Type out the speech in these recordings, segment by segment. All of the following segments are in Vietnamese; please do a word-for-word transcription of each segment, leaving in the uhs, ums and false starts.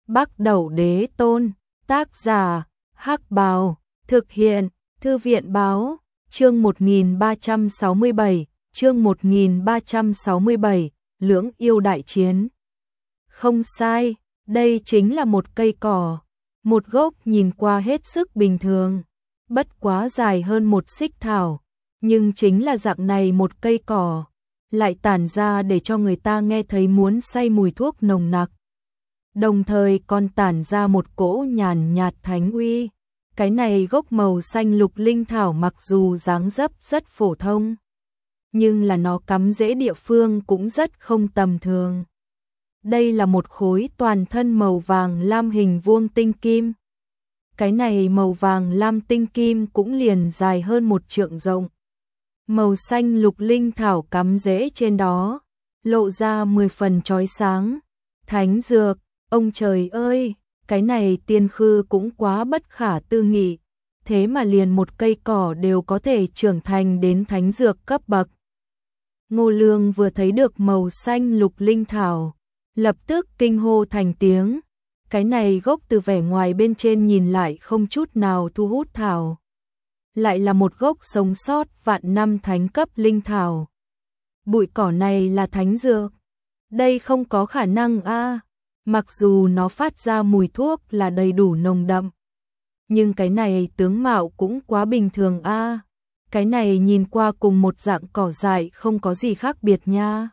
Bắc Đẩu Đế Tôn, tác giả, Hắc Bào, thực hiện, Thư viện Báo, chương một nghìn ba trăm sáu mươi bảy, chương một nghìn ba trăm sáu mươi bảy, Lưỡng Yêu Đại Chiến. Không sai, đây chính là một cây cỏ, một gốc nhìn qua hết sức bình thường, bất quá dài hơn một xích thảo, nhưng chính là dạng này một cây cỏ, lại tản ra để cho người ta nghe thấy muốn say mùi thuốc nồng nặc. Đồng thời còn tản ra một cỗ nhàn nhạt thánh uy. Cái này gốc màu xanh lục linh thảo mặc dù dáng dấp rất phổ thông, nhưng là nó cắm rễ địa phương cũng rất không tầm thường. Đây là một khối toàn thân màu vàng lam hình vuông tinh kim. Cái này màu vàng lam tinh kim cũng liền dài hơn một trượng rộng. Màu xanh lục linh thảo cắm rễ trên đó, lộ ra mười phần chói sáng. Thánh dược, ông trời ơi, cái này tiên khư cũng quá bất khả tư nghị. Thế mà liền một cây cỏ đều có thể trưởng thành đến thánh dược cấp bậc. Ngô Lương vừa thấy được màu xanh lục linh thảo, lập tức kinh hô thành tiếng. Cái này gốc từ vẻ ngoài bên trên nhìn lại không chút nào thu hút thảo. Lại là một gốc sống sót vạn năm thánh cấp linh thảo. Bụi cỏ này là thánh dược. Đây không có khả năng a. À. Mặc dù nó phát ra mùi thuốc là đầy đủ nồng đậm, nhưng cái này tướng mạo cũng quá bình thường a. À. Cái này nhìn qua cùng một dạng cỏ dại không có gì khác biệt nha.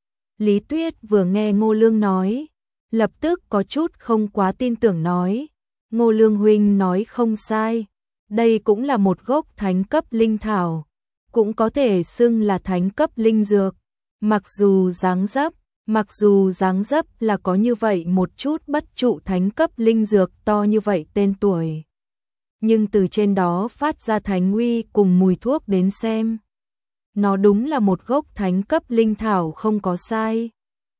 Lý Tuyết vừa nghe Ngô Lương nói, lập tức có chút không quá tin tưởng nói, Ngô Lương huynh nói không sai, đây cũng là một gốc thánh cấp linh thảo, cũng có thể xưng là thánh cấp linh dược, mặc dù dáng dấp, mặc dù dáng dấp là có như vậy một chút bất trụ thánh cấp linh dược to như vậy tên tuổi. Nhưng từ trên đó phát ra thánh uy cùng mùi thuốc đến xem, nó đúng là một gốc thánh cấp linh thảo không có sai.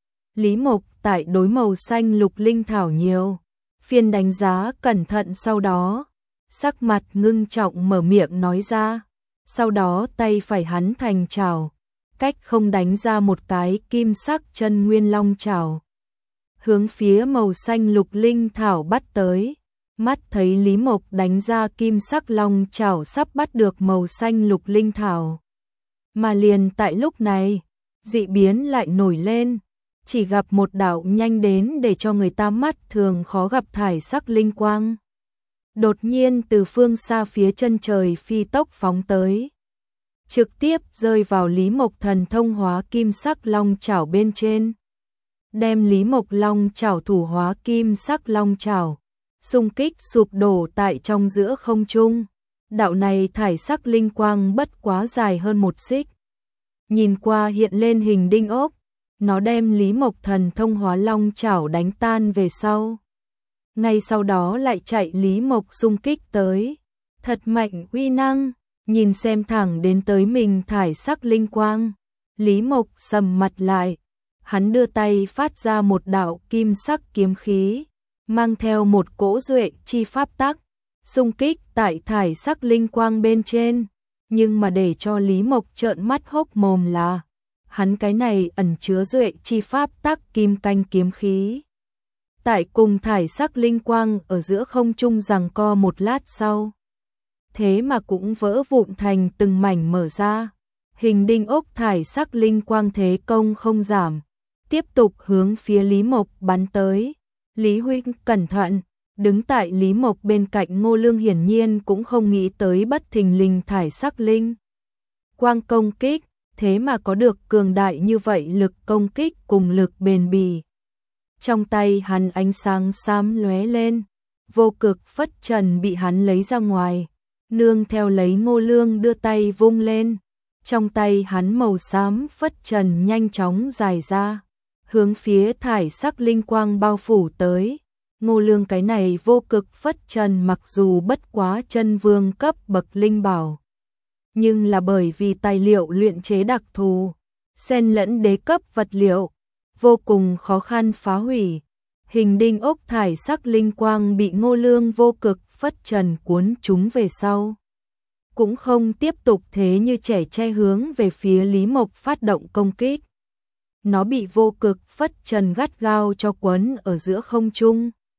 Lý Mộc tại đối màu xanh lục linh thảo nhiều, phiên đánh giá cẩn thận sau đó, sắc mặt ngưng trọng mở miệng nói ra, sau đó tay phải hắn thành chảo, cách không đánh ra một cái kim sắc chân nguyên long chảo, hướng phía màu xanh lục linh thảo bắt tới. Mắt thấy Lý Mộc đánh ra kim sắc long chảo sắp bắt được màu xanh lục linh thảo. Mà liền tại lúc này, dị biến lại nổi lên, chỉ gặp một đạo nhanh đến để cho người ta mắt thường khó gặp thải sắc linh quang. Đột nhiên từ phương xa phía chân trời phi tốc phóng tới, trực tiếp rơi vào Lý Mộc thần thông hóa kim sắc long chảo bên trên. Đem Lý Mộc long chảo thủ hóa kim sắc long chảo, xung kích sụp đổ tại trong giữa không trung. Đạo này thải sắc linh quang bất quá dài hơn một xích. Nhìn qua hiện lên hình đinh ốc, nó đem Lý Mộc thần thông hóa long chảo đánh tan về sau. Ngay sau đó lại chạy Lý Mộc xung kích tới. Thật mạnh uy năng, nhìn xem thẳng đến tới mình thải sắc linh quang. Lý Mộc sầm mặt lại, hắn đưa tay phát ra một đạo kim sắc kiếm khí, mang theo một cỗ duệ chi pháp tắc, xung kích tại thải sắc linh quang bên trên. Nhưng mà để cho Lý Mộc trợn mắt hốc mồm là, hắn cái này ẩn chứa duệ chi pháp tắc kim canh kiếm khí. Tại cùng thải sắc linh quang ở giữa không trung giằng co một lát sau, thế mà cũng vỡ vụn thành từng mảnh mở ra. Hình đinh ốc thải sắc linh quang thế công không giảm, tiếp tục hướng phía Lý Mộc bắn tới. Lý huynh cẩn thận, đứng tại Lý Mộc bên cạnh Ngô Lương hiển nhiên cũng không nghĩ tới bất thình lình thải sắc linh quang công kích, thế mà có được cường đại như vậy lực công kích cùng lực bền bỉ. Trong tay hắn ánh sáng xám lóe lên, vô cực phất trần bị hắn lấy ra ngoài, nương theo lấy Ngô Lương đưa tay vung lên, trong tay hắn màu xám phất trần nhanh chóng dài ra, hướng phía thải sắc linh quang bao phủ tới. Ngô Lương cái này vô cực phất trần mặc dù bất quá chân vương cấp bậc linh bảo, nhưng là bởi vì tài liệu luyện chế đặc thù, xen lẫn đế cấp vật liệu, vô cùng khó khăn phá hủy. Hình đinh ốc thải sắc linh quang bị Ngô Lương vô cực phất trần cuốn chúng về sau, cũng không tiếp tục thế như trẻ tre hướng về phía Lý Mộc phát động công kích. Nó bị vô cực phất trần gắt gao cho quấn ở giữa không trung,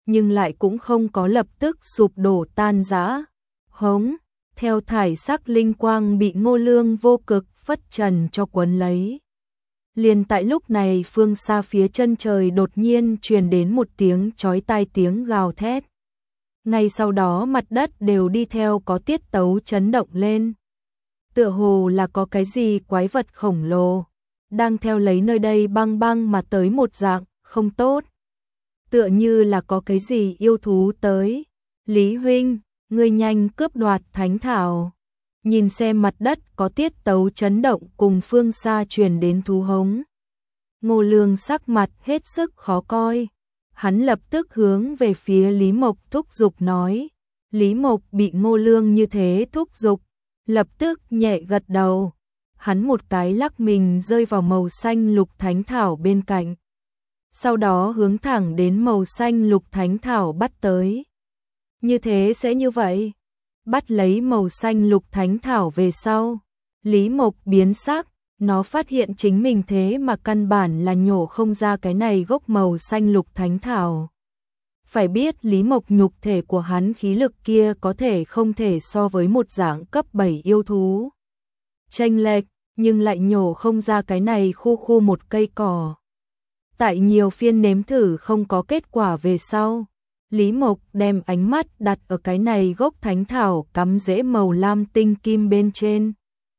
nhưng lại cũng không có lập tức sụp đổ tan rã. Hống, theo thải sắc linh quang bị Ngô Lương vô cực phất trần cho quấn lấy. Liền tại lúc này phương xa phía chân trời đột nhiên truyền đến một tiếng chói tai tiếng gào thét. Ngay sau đó mặt đất đều đi theo có tiết tấu chấn động lên. Tựa hồ là có cái gì quái vật khổng lồ đang theo lấy nơi đây băng băng mà tới một dạng không tốt. Tựa như là có cái gì yêu thú tới. Lý huynh, ngươi nhanh cướp đoạt thánh thảo. Nhìn xem mặt đất có tiết tấu chấn động cùng phương xa truyền đến thú hống. Ngô Lương sắc mặt hết sức khó coi. Hắn lập tức hướng về phía Lý Mộc thúc giục nói. Lý Mộc bị Ngô Lương như thế thúc giục, lập tức nhẹ gật đầu. Hắn một cái lắc mình rơi vào màu xanh lục thánh thảo bên cạnh. Sau đó hướng thẳng đến màu xanh lục thánh thảo bắt tới. Như thế sẽ như vậy. Bắt lấy màu xanh lục thánh thảo về sau. Lý Mộc biến sắc, nó phát hiện chính mình thế mà căn bản là nhổ không ra cái này gốc màu xanh lục thánh thảo. Phải biết Lý Mộc nhục thể của hắn khí lực kia có thể không thể so với một dạng cấp bảy yêu thú. Chênh lệch, nhưng lại nhổ không ra cái này khu khu một cây cỏ. Tại nhiều phiên nếm thử không có kết quả về sau, Lý Mộc đem ánh mắt đặt ở cái này gốc thánh thảo cắm rễ màu lam tinh kim bên trên.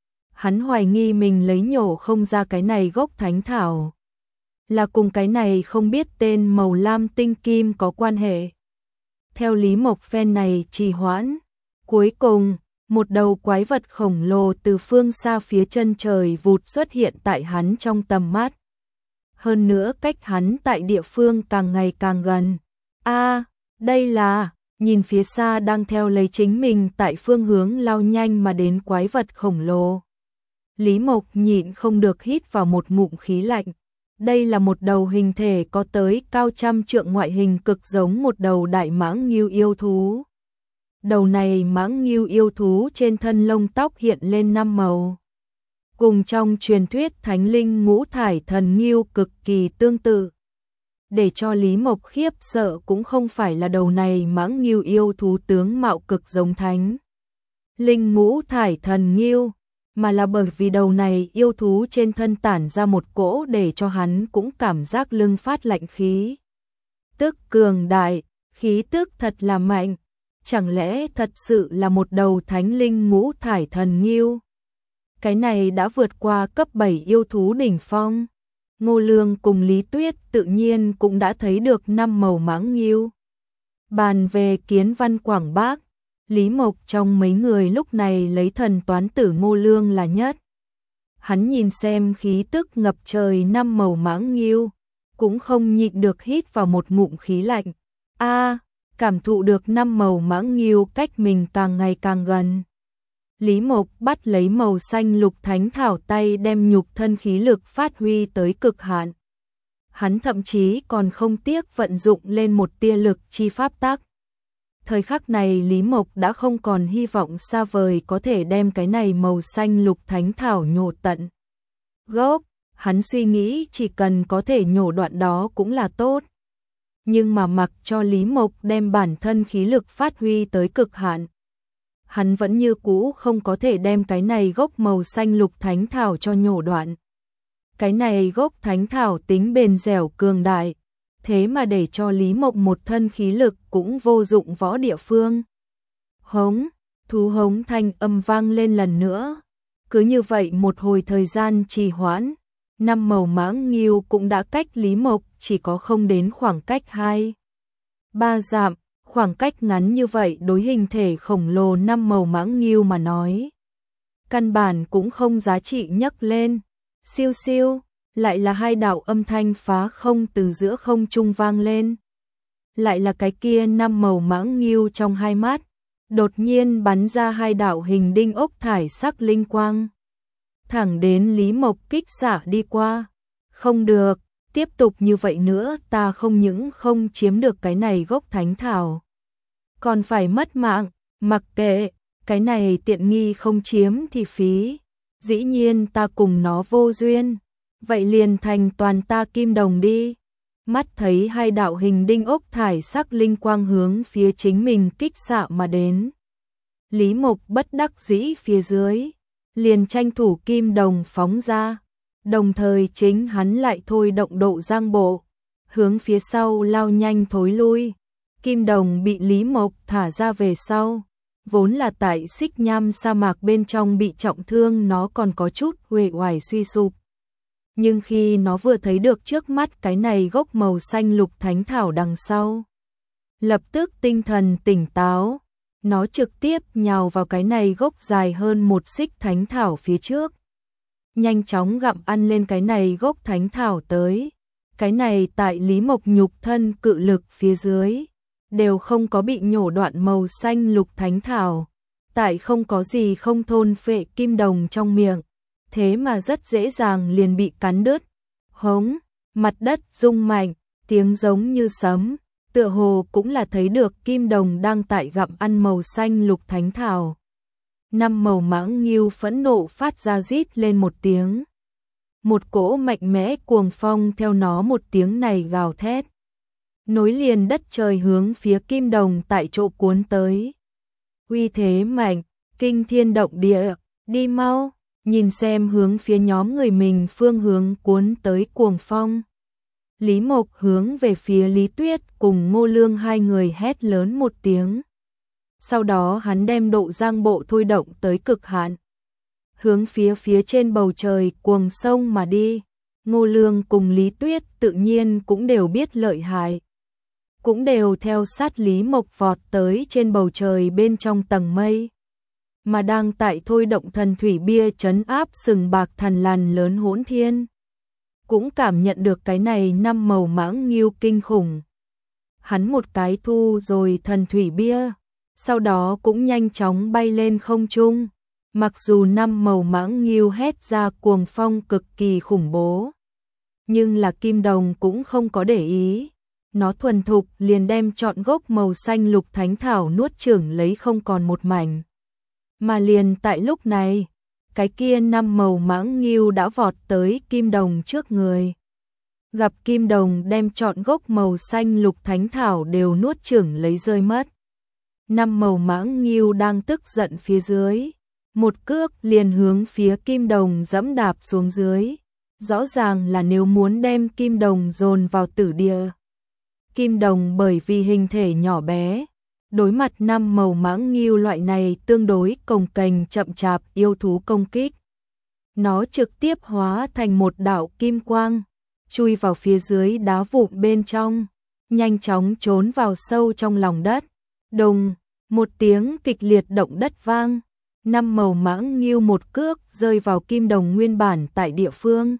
Hắn hoài nghi mình lấy nhổ không ra cái này gốc thánh thảo là cùng cái này không biết tên màu lam tinh kim có quan hệ. Theo Lý Mộc phen này trì hoãn, cuối cùng, một đầu quái vật khổng lồ từ phương xa phía chân trời vụt xuất hiện tại hắn trong tầm mắt. Hơn nữa cách hắn tại địa phương càng ngày càng gần. A, đây là, nhìn phía xa đang theo lấy chính mình tại phương hướng lao nhanh mà đến quái vật khổng lồ. Lý Mộc nhịn không được hít vào một ngụm khí lạnh. Đây là một đầu hình thể có tới cao trăm trượng ngoại hình cực giống một đầu đại mãng ngưu yêu thú. Đầu này mãng ngưu yêu thú trên thân lông tóc hiện lên năm màu. Cùng trong truyền thuyết thánh linh ngũ thải thần ngưu cực kỳ tương tự. Để cho Lý Mộc khiếp sợ cũng không phải là đầu này mãng ngưu yêu thú tướng mạo cực giống thánh linh ngũ thải thần ngưu, mà là bởi vì đầu này yêu thú trên thân tản ra một cỗ để cho hắn cũng cảm giác lưng phát lạnh khí. Tức cường đại, khí tức thật là mạnh, chẳng lẽ thật sự là một đầu thánh linh ngũ thải thần ngưu? Cái này đã vượt qua cấp bảy yêu thú đỉnh phong. Ngô Lương cùng Lý Tuyết tự nhiên cũng đã thấy được năm màu mãng ngưu. Bàn về kiến văn quảng bác, Lý Mộc trong mấy người lúc này lấy thần toán tử Ngô Lương là nhất. Hắn nhìn xem khí tức ngập trời năm màu mãng ngưu, cũng không nhịn được hít vào một ngụm khí lạnh. A, cảm thụ được năm màu mãng ngưu cách mình càng ngày càng gần. Lý Mộc bắt lấy màu xanh lục thánh thảo tay đem nhục thân khí lực phát huy tới cực hạn. Hắn thậm chí còn không tiếc vận dụng lên một tia lực chi pháp tắc. Thời khắc này Lý Mộc đã không còn hy vọng xa vời có thể đem cái này màu xanh lục thánh thảo nhổ tận gốc. Hắn suy nghĩ chỉ cần có thể nhổ đoạn đó cũng là tốt. Nhưng mà mặc cho Lý Mộc đem bản thân khí lực phát huy tới cực hạn, hắn vẫn như cũ không có thể đem cái này gốc màu xanh lục thánh thảo cho nhổ đoạn. Cái này gốc thánh thảo tính bền dẻo cường đại, thế mà để cho Lý Mộc một thân khí lực cũng vô dụng võ địa phương. Hống, thú hống thanh âm vang lên lần nữa. Cứ như vậy một hồi thời gian trì hoãn, năm màu mãng ngưu cũng đã cách Lý Mộc chỉ có không đến khoảng cách hai ba dặm. Khoảng cách ngắn như vậy đối hình thể khổng lồ năm màu mãng ngưu mà nói, căn bản cũng không giá trị nhấc lên. Siêu siêu, lại là hai đạo âm thanh phá không từ giữa không trung vang lên. Lại là cái kia năm màu mãng ngưu trong hai mắt, đột nhiên bắn ra hai đạo hình đinh ốc thải sắc linh quang. Thẳng đến Lý Mộc kích xạ đi qua. Không được, tiếp tục như vậy nữa ta không những không chiếm được cái này gốc thánh thảo, còn phải mất mạng. Mặc kệ, cái này tiện nghi không chiếm thì phí. Dĩ nhiên ta cùng nó vô duyên, vậy liền thành toàn ta kim đồng đi. mắt thấy hai đạo hình đinh ốc thải sắc linh quang hướng phía chính mình kích xạ mà đến. Lý Mộc bất đắc dĩ phía dưới, liền tranh thủ kim đồng phóng ra, đồng thời chính hắn lại thôi động độ giang bộ, hướng phía sau lao nhanh thối lui. Kim đồng bị Lý Mộc thả ra về sau, vốn là tại Xích Nham sa mạc bên trong bị trọng thương, nó còn có chút uể oải suy sụp. Nhưng khi nó vừa thấy được trước mắt cái này gốc màu xanh lục thánh thảo đằng sau, lập tức tinh thần tỉnh táo, nó trực tiếp nhào vào cái này gốc dài hơn một xích thánh thảo phía trước, nhanh chóng gặm ăn lên cái này gốc thánh thảo tới. Cái này tại Lý Mộc nhục thân cự lực phía dưới, đều không có bị nhổ đoạn màu xanh lục thánh thảo, tại không có gì không thôn phệ kim đồng trong miệng, thế mà rất dễ dàng liền bị cắn đứt. Hống, mặt đất rung mạnh, tiếng giống như sấm, tựa hồ cũng là thấy được kim đồng đang tại gặm ăn màu xanh lục thánh thảo. Năm màu mãng nghiêu phẫn nộ phát ra rít lên một tiếng. Một cỗ mạnh mẽ cuồng phong theo nó một tiếng này gào thét, nối liền đất trời hướng phía kim đồng tại chỗ cuốn tới. Uy thế mạnh, kinh thiên động địa, đi mau, nhìn xem hướng phía nhóm người mình phương hướng cuốn tới cuồng phong. Lý Mộc hướng về phía Lý Tuyết cùng Ngô Lương hai người hét lớn một tiếng. Sau đó hắn đem độ giang bộ thôi động tới cực hạn, hướng phía phía trên bầu trời cuồng sông mà đi. Ngô Lương cùng Lý Tuyết tự nhiên cũng đều biết lợi hại, cũng đều theo sát Lý Mộc vọt tới trên bầu trời bên trong tầng mây, mà đang tại thôi động thần thủy bia trấn áp sừng bạc thằn lằn lớn hỗn thiên, cũng cảm nhận được cái này năm màu mãng nghiêu kinh khủng. Hắn một cái thu rồi thần thủy bia, sau đó cũng nhanh chóng bay lên không trung. Mặc dù năm màu mãng nghiêu hét ra cuồng phong cực kỳ khủng bố, nhưng là kim đồng cũng không có để ý. Nó thuần thục liền đem trọn gốc màu xanh lục thánh thảo nuốt chửng lấy không còn một mảnh. Mà liền tại lúc này, cái kia năm màu mãng nghiêu đã vọt tới kim đồng trước người. Gặp kim đồng đem trọn gốc màu xanh lục thánh thảo đều nuốt chửng lấy rơi mất. Năm màu mãng nghiêu đang tức giận phía dưới, một cước liền hướng phía kim đồng dẫm đạp xuống dưới. Rõ ràng là nếu muốn đem kim đồng dồn vào tử địa. Kim đồng bởi vì hình thể nhỏ bé, đối mặt năm màu mãng nghiêu loại này tương đối cồng kềnh chậm chạp yêu thú công kích, nó trực tiếp hóa thành một đạo kim quang, chui vào phía dưới đá vụn bên trong, nhanh chóng trốn vào sâu trong lòng đất. Đùng, một tiếng kịch liệt động đất vang, năm màu mãng nghiêu một cước rơi vào kim đồng nguyên bản tại địa phương.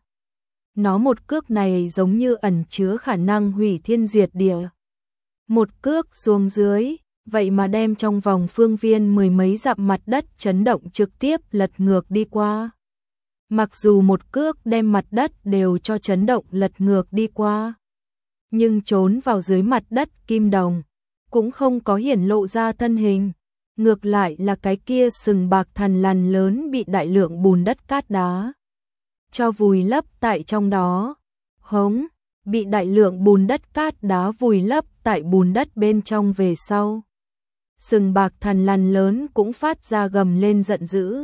Nó một cước này giống như ẩn chứa khả năng hủy thiên diệt địa. Một cước xuống dưới, vậy mà đem trong vòng phương viên mười mấy dặm mặt đất chấn động trực tiếp lật ngược đi qua. Mặc dù một cước đem mặt đất đều cho chấn động lật ngược đi qua, nhưng trốn vào dưới mặt đất kim đồng cũng không có hiển lộ ra thân hình. Ngược lại là cái kia sừng bạc thằn lằn lớn bị đại lượng bùn đất cát đá cho vùi lấp tại trong đó. Hống, bị đại lượng bùn đất cát đá vùi lấp tại bùn đất bên trong về sau, sừng bạc thằn lằn lớn cũng phát ra gầm lên giận dữ.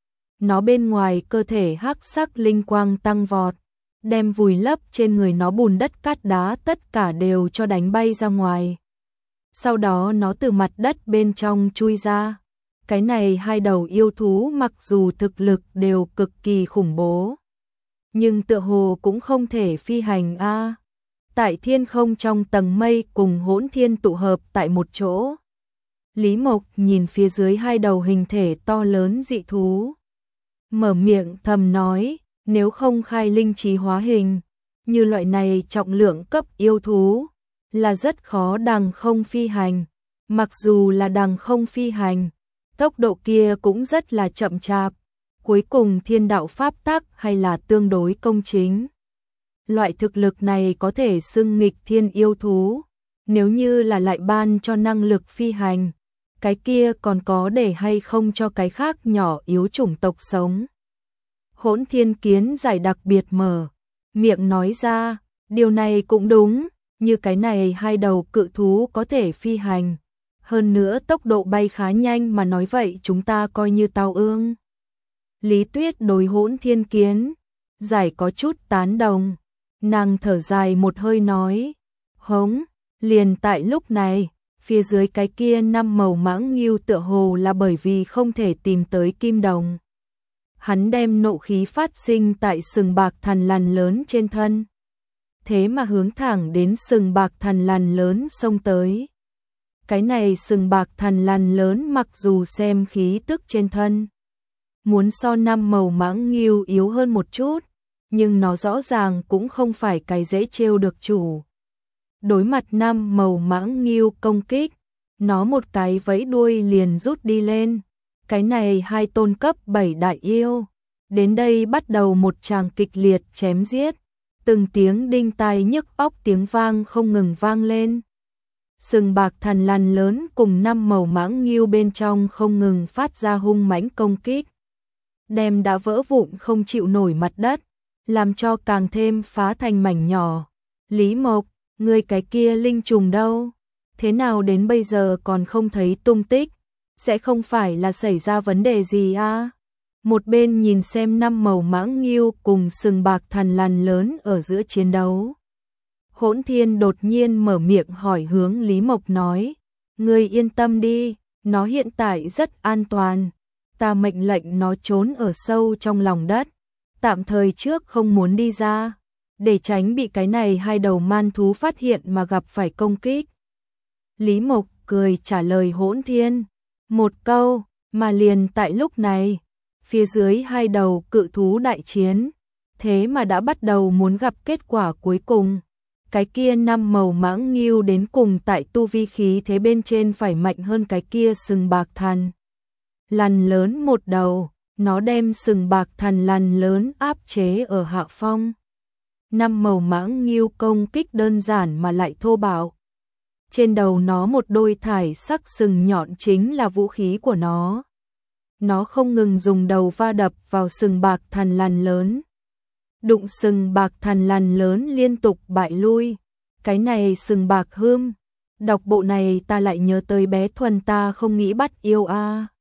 Nó bên ngoài cơ thể hắc sắc linh quang tăng vọt, đem vùi lấp trên người nó bùn đất cát đá tất cả đều cho đánh bay ra ngoài. Sau đó nó từ mặt đất bên trong chui ra. Cái này hai đầu yêu thú mặc dù thực lực đều cực kỳ khủng bố, nhưng tựa hồ cũng không thể phi hành a. À. Tại thiên không trong tầng mây cùng hỗn thiên tụ hợp tại một chỗ. Lý Mộc nhìn phía dưới hai đầu hình thể to lớn dị thú, mở miệng thầm nói, nếu không khai linh trí hóa hình, như loại này trọng lượng cấp yêu thú, là rất khó đằng không phi hành. Mặc dù là đằng không phi hành, tốc độ kia cũng rất là chậm chạp. Cuối cùng thiên đạo pháp tắc hay là tương đối công chính. Loại thực lực này có thể xưng nghịch thiên yêu thú. Nếu như là lại ban cho năng lực phi hành, cái kia còn có để hay không cho cái khác nhỏ yếu chủng tộc sống. Hỗn thiên kiến giải đặc biệt mở miệng nói ra, điều này cũng đúng, như cái này hai đầu cự thú có thể phi hành. Hơn nữa tốc độ bay khá nhanh mà nói vậy chúng ta coi như tao ương. Lý Tuyết đối Hỗn Thiên Kiến giải có chút tán đồng. Nàng thở dài một hơi nói, hống, liền tại lúc này, phía dưới cái kia năm màu mãng nghiêu tựa hồ là bởi vì không thể tìm tới kim đồng. Hắn đem nộ khí phát sinh tại sừng bạc thằn lằn lớn trên thân. Thế mà hướng thẳng đến sừng bạc thằn lằn lớn xông tới. Cái này sừng bạc thằn lằn lớn mặc dù xem khí tức trên thân muốn so năm màu mãng nghiêu yếu hơn một chút, nhưng nó rõ ràng cũng không phải cái dễ trêu được chủ. Đối mặt năm màu mãng nghiêu công kích, nó một cái vẫy đuôi liền rút đi lên. Cái này hai tôn cấp bảy đại yêu, đến đây bắt đầu một tràng kịch liệt chém giết, từng tiếng đinh tai nhức óc tiếng vang không ngừng vang lên. Sừng bạc thằn lằn lớn cùng năm màu mãng nghiêu bên trong không ngừng phát ra hung mãnh công kích, đem đã vỡ vụn không chịu nổi mặt đất, làm cho càng thêm phá thành mảnh nhỏ. Lý Mộc, người cái kia linh trùng đâu? Thế nào đến bây giờ còn không thấy tung tích? Sẽ không phải là xảy ra vấn đề gì à? Một bên nhìn xem năm màu mãng nghiêu cùng sừng bạc thằn lằn lớn ở giữa chiến đấu. Hỗn Thiên đột nhiên mở miệng hỏi hướng Lý Mộc nói, ngươi yên tâm đi, nó hiện tại rất an toàn. Ta mệnh lệnh nó trốn ở sâu trong lòng đất, tạm thời trước không muốn đi ra, để tránh bị cái này hai đầu man thú phát hiện mà gặp phải công kích. Lý Mộc cười trả lời Hỗn Thiên một câu, mà liền tại lúc này, phía dưới hai đầu cự thú đại chiến, thế mà đã bắt đầu muốn gặp kết quả cuối cùng. Cái kia năm màu mãng nghiêu đến cùng tại tu vi khí thế bên trên phải mạnh hơn cái kia sừng bạc thằn lằn lớn một đầu, nó đem sừng bạc thằn lằn lớn áp chế ở hạ phong. Năm màu mãng nghiêu công kích đơn giản mà lại thô bạo. Trên đầu nó một đôi thải sắc sừng nhọn chính là vũ khí của nó. Nó không ngừng dùng đầu va đập vào sừng bạc thằn lằn lớn. Đụng sừng bạc thằn lằn lớn liên tục bại lui. Cái này sừng bạc hươm. Đọc bộ này ta lại nhớ tới bé Thuần ta không nghĩ bắt yêu a.